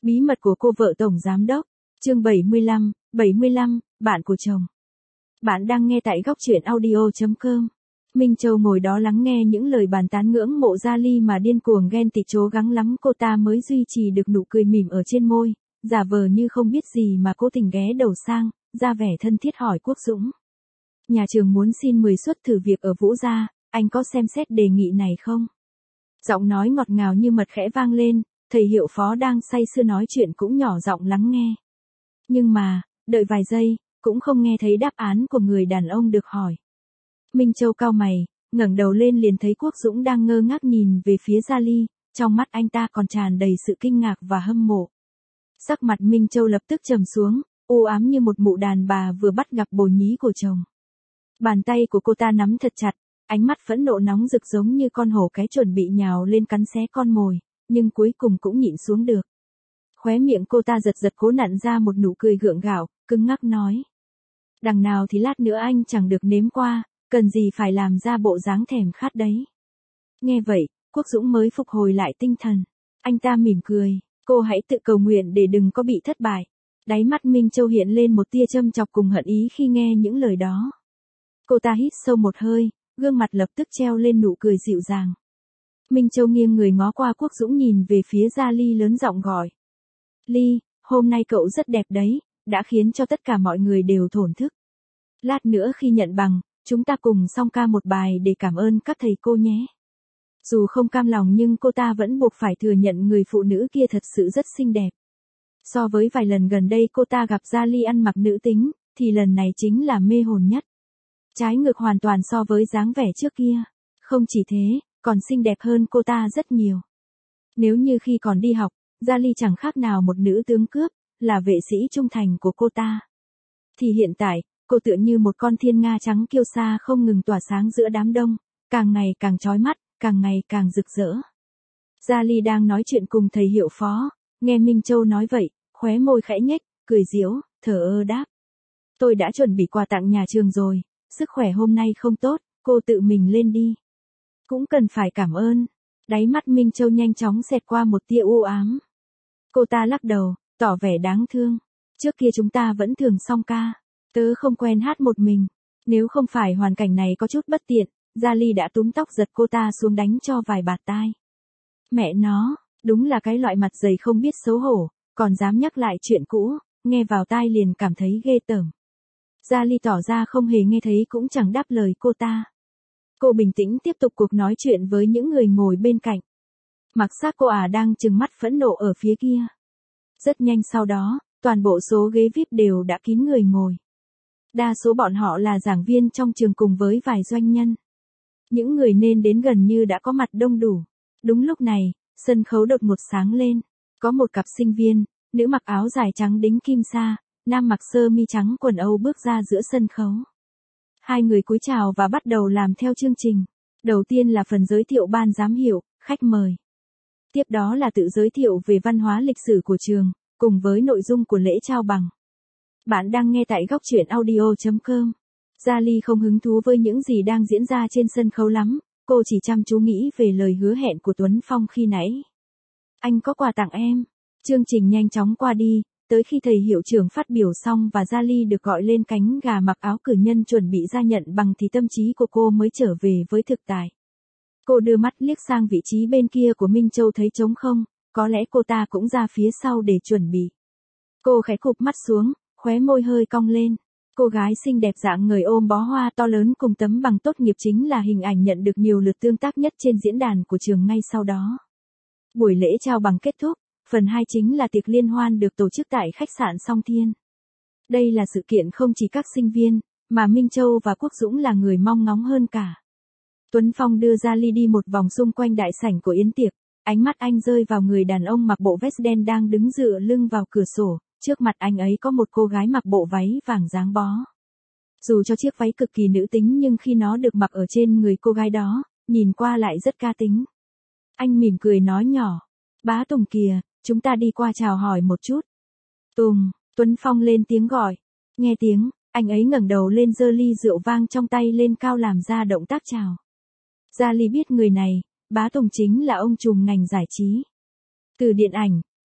Bí mật của cô vợ tổng giám đốc. Chương 75, bạn của chồng. Bạn đang nghe tại góc truyện audio.com. Minh Châu ngồi đó lắng nghe những lời bàn tán ngưỡng mộ Gia Ly mà điên cuồng ghen tị, cố gắng lắm cô ta mới duy trì được nụ cười mỉm ở trên môi, giả vờ như không biết gì mà cố tình ghé đầu sang, ra vẻ thân thiết hỏi Quốc Dũng. Nhà trường muốn xin 10 suất thử việc ở Vũ Gia, anh có xem xét đề nghị này không? Giọng nói ngọt ngào như mật khẽ vang lên, thầy hiệu phó đang say sưa nói chuyện cũng nhỏ giọng lắng nghe. Nhưng mà, đợi vài giây, cũng không nghe thấy đáp án của người đàn ông được hỏi. Minh Châu cau mày, ngẩng đầu lên liền thấy Quốc Dũng đang ngơ ngác nhìn về phía Gia Ly, trong mắt anh ta còn tràn đầy sự kinh ngạc và hâm mộ. Sắc mặt Minh Châu lập tức trầm xuống, u ám như một mụ đàn bà vừa bắt gặp bồ nhí của chồng. Bàn tay của cô ta nắm thật chặt, ánh mắt phẫn nộ nóng rực giống như con hổ cái chuẩn bị nhào lên cắn xé con mồi, nhưng cuối cùng cũng nhịn xuống được. Khóe miệng cô ta giật giật cố nặn ra một nụ cười gượng gạo, cứng ngắc nói. Đằng nào thì lát nữa anh chẳng được nếm qua, cần gì phải làm ra bộ dáng thèm khát đấy. Nghe vậy, Quốc Dũng mới phục hồi lại tinh thần. Anh ta mỉm cười, cô hãy tự cầu nguyện để đừng có bị thất bại. Đáy mắt Minh Châu hiện lên một tia châm chọc cùng hận ý khi nghe những lời đó. Cô ta hít sâu một hơi, gương mặt lập tức treo lên nụ cười dịu dàng. Minh Châu nghiêng người ngó qua Quốc Dũng nhìn về phía Gia Ly lớn giọng gọi. Ly, hôm nay cậu rất đẹp đấy, đã khiến cho tất cả mọi người đều thổn thức. Lát nữa khi nhận bằng, chúng ta cùng song ca một bài để cảm ơn các thầy cô nhé. Dù không cam lòng nhưng cô ta vẫn buộc phải thừa nhận người phụ nữ kia thật sự rất xinh đẹp. So với vài lần gần đây cô ta gặp Gia Ly ăn mặc nữ tính, thì lần này chính là mê hồn nhất. Trái ngược hoàn toàn so với dáng vẻ trước kia. Không chỉ thế, còn xinh đẹp hơn cô ta rất nhiều. Nếu như khi còn đi học, Gia Ly chẳng khác nào một nữ tướng cướp, là vệ sĩ trung thành của cô ta. Thì hiện tại, cô tựa như một con thiên nga trắng kiêu sa không ngừng tỏa sáng giữa đám đông, càng ngày càng chói mắt, càng ngày càng rực rỡ. Gia Ly đang nói chuyện cùng thầy hiệu phó, nghe Minh Châu nói vậy, khóe môi khẽ nhếch, cười giễu, thờ ơ đáp. Tôi đã chuẩn bị quà tặng nhà trường rồi, sức khỏe hôm nay không tốt, cô tự mình lên đi. Cũng cần phải cảm ơn. Đáy mắt Minh Châu nhanh chóng xẹt qua một tia u ám. Cô ta lắc đầu, tỏ vẻ đáng thương. Trước kia chúng ta vẫn thường song ca. Tớ không quen hát một mình. Nếu không phải hoàn cảnh này có chút bất tiện, Gia Ly đã túm tóc giật cô ta xuống đánh cho vài bạt tai. Mẹ nó, đúng là cái loại mặt dày không biết xấu hổ, còn dám nhắc lại chuyện cũ, nghe vào tai liền cảm thấy ghê tởm. Gia Ly tỏ ra không hề nghe thấy cũng chẳng đáp lời cô ta. Cô bình tĩnh tiếp tục cuộc nói chuyện với những người ngồi bên cạnh. Mặc xác cô đang trừng mắt phẫn nộ ở phía kia. Rất nhanh sau đó, toàn bộ số ghế VIP đều đã kín người ngồi. Đa số bọn họ là giảng viên trong trường cùng với vài doanh nhân. Những người nên đến gần như đã có mặt đông đủ. Đúng lúc này, sân khấu đột ngột sáng lên. Có một cặp sinh viên, nữ mặc áo dài trắng đính kim sa, nam mặc sơ mi trắng quần Âu bước ra giữa sân khấu. Hai người cúi chào và bắt đầu làm theo chương trình. Đầu tiên là phần giới thiệu ban giám hiệu, khách mời. Tiếp đó là tự giới thiệu về văn hóa lịch sử của trường, cùng với nội dung của lễ trao bằng. Bạn đang nghe tại góc truyện audio.com. Gia Ly không hứng thú với những gì đang diễn ra trên sân khấu lắm, cô chỉ chăm chú nghĩ về lời hứa hẹn của Tuấn Phong khi nãy. Anh có quà tặng em. Chương trình nhanh chóng qua đi, tới khi thầy hiệu trưởng phát biểu xong và Gia Ly được gọi lên cánh gà mặc áo cử nhân chuẩn bị ra nhận bằng thì tâm trí của cô mới trở về với thực tại. Cô đưa mắt liếc sang vị trí bên kia của Minh Châu thấy trống không, có lẽ cô ta cũng ra phía sau để chuẩn bị. Cô khẽ cụp mắt xuống, khóe môi hơi cong lên. Cô gái xinh đẹp dạng người ôm bó hoa to lớn cùng tấm bằng tốt nghiệp chính là hình ảnh nhận được nhiều lượt tương tác nhất trên diễn đàn của trường ngay sau đó. Buổi lễ trao bằng kết thúc, phần 2 chính là tiệc liên hoan được tổ chức tại khách sạn Song Thiên. Đây là sự kiện không chỉ các sinh viên, mà Minh Châu và Quốc Dũng là người mong ngóng hơn cả. Tuấn Phong đưa Gia Ly đi một vòng xung quanh đại sảnh của yến tiệc, ánh mắt anh rơi vào người đàn ông mặc bộ vest đen đang đứng dựa lưng vào cửa sổ, trước mặt anh ấy có một cô gái mặc bộ váy vàng dáng bó. Dù cho chiếc váy cực kỳ nữ tính nhưng khi nó được mặc ở trên người cô gái đó, nhìn qua lại rất ca tính. Anh mỉm cười nói nhỏ, bá Tùng kìa, chúng ta đi qua chào hỏi một chút. Tùng, Tuấn Phong lên tiếng gọi. Nghe tiếng, anh ấy ngẩng đầu lên giơ ly rượu vang trong tay lên cao làm ra động tác chào. Gia Ly biết người này, bá Tùng chính là ông trùm ngành giải trí. Từ điện ảnh,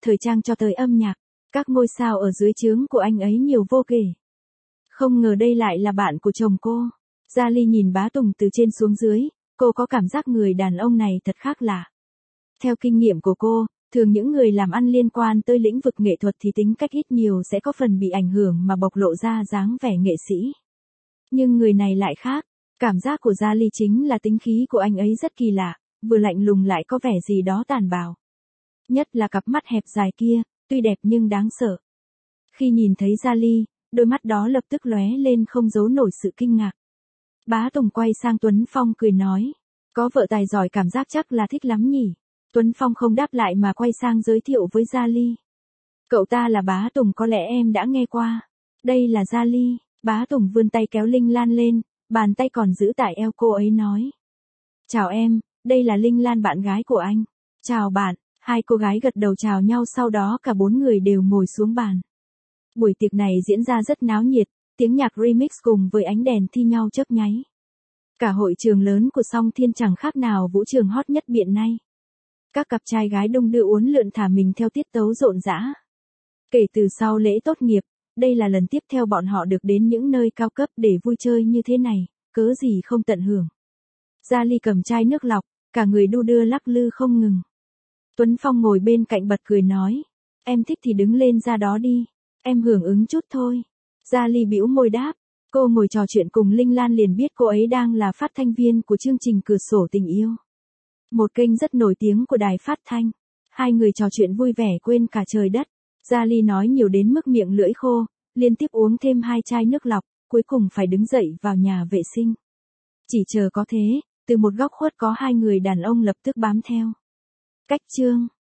thời trang cho tới âm nhạc, các ngôi sao ở dưới trướng của anh ấy nhiều vô kể. Không ngờ đây lại là bạn của chồng cô. Gia Ly nhìn Bá Tùng từ trên xuống dưới, cô có cảm giác người đàn ông này thật khác lạ. Theo kinh nghiệm của cô, thường những người làm ăn liên quan tới lĩnh vực nghệ thuật thì tính cách ít nhiều sẽ có phần bị ảnh hưởng mà bộc lộ ra dáng vẻ nghệ sĩ. Nhưng người này lại khác, cảm giác của Gia Ly chính là tính khí của anh ấy rất kỳ lạ, vừa lạnh lùng lại có vẻ gì đó tàn bạo. Nhất là cặp mắt hẹp dài kia, tuy đẹp nhưng đáng sợ. Khi nhìn thấy Gia Ly, đôi mắt đó lập tức lóe lên không giấu nổi sự kinh ngạc. Bá Tùng quay sang Tuấn Phong cười nói, có vợ tài giỏi cảm giác chắc là thích lắm nhỉ. Tuấn Phong không đáp lại mà quay sang giới thiệu với Gia Ly. Cậu ta là Bá Tùng, có lẽ em đã nghe qua. Đây là Gia Ly. Bá Tùng vươn tay kéo Linh Lan lên, bàn tay còn giữ tại eo cô ấy nói. Chào em, đây là Linh Lan bạn gái của anh. Chào bạn, hai cô gái gật đầu chào nhau, sau đó cả bốn người đều ngồi xuống bàn. Buổi tiệc này diễn ra rất náo nhiệt, tiếng nhạc remix cùng với ánh đèn thi nhau chớp nháy. Cả hội trường lớn của Song Thiên chẳng khác nào vũ trường hot nhất hiện nay. Các cặp trai gái đông đưa uốn lượn thả mình theo tiết tấu rộn rã. Kể từ sau lễ tốt nghiệp, đây là lần tiếp theo bọn họ được đến những nơi cao cấp để vui chơi như thế này, cớ gì không tận hưởng. Gia Ly cầm chai nước lọc, cả người đu đưa lắc lư không ngừng. Tuấn Phong ngồi bên cạnh bật cười nói, em thích thì đứng lên ra đó đi, em hưởng ứng chút thôi. Gia Ly bĩu môi đáp, cô ngồi trò chuyện cùng Linh Lan liền biết cô ấy đang là phát thanh viên của chương trình Cửa sổ tình yêu. Một kênh rất nổi tiếng của đài phát thanh. Hai người trò chuyện vui vẻ quên cả trời đất. Gia Ly nói nhiều đến mức miệng lưỡi khô, liên tiếp uống thêm 2 chai nước lọc, cuối cùng phải đứng dậy vào nhà vệ sinh. Chỉ chờ có thế, từ một góc khuất có 2 người đàn ông lập tức bám theo. Cách chương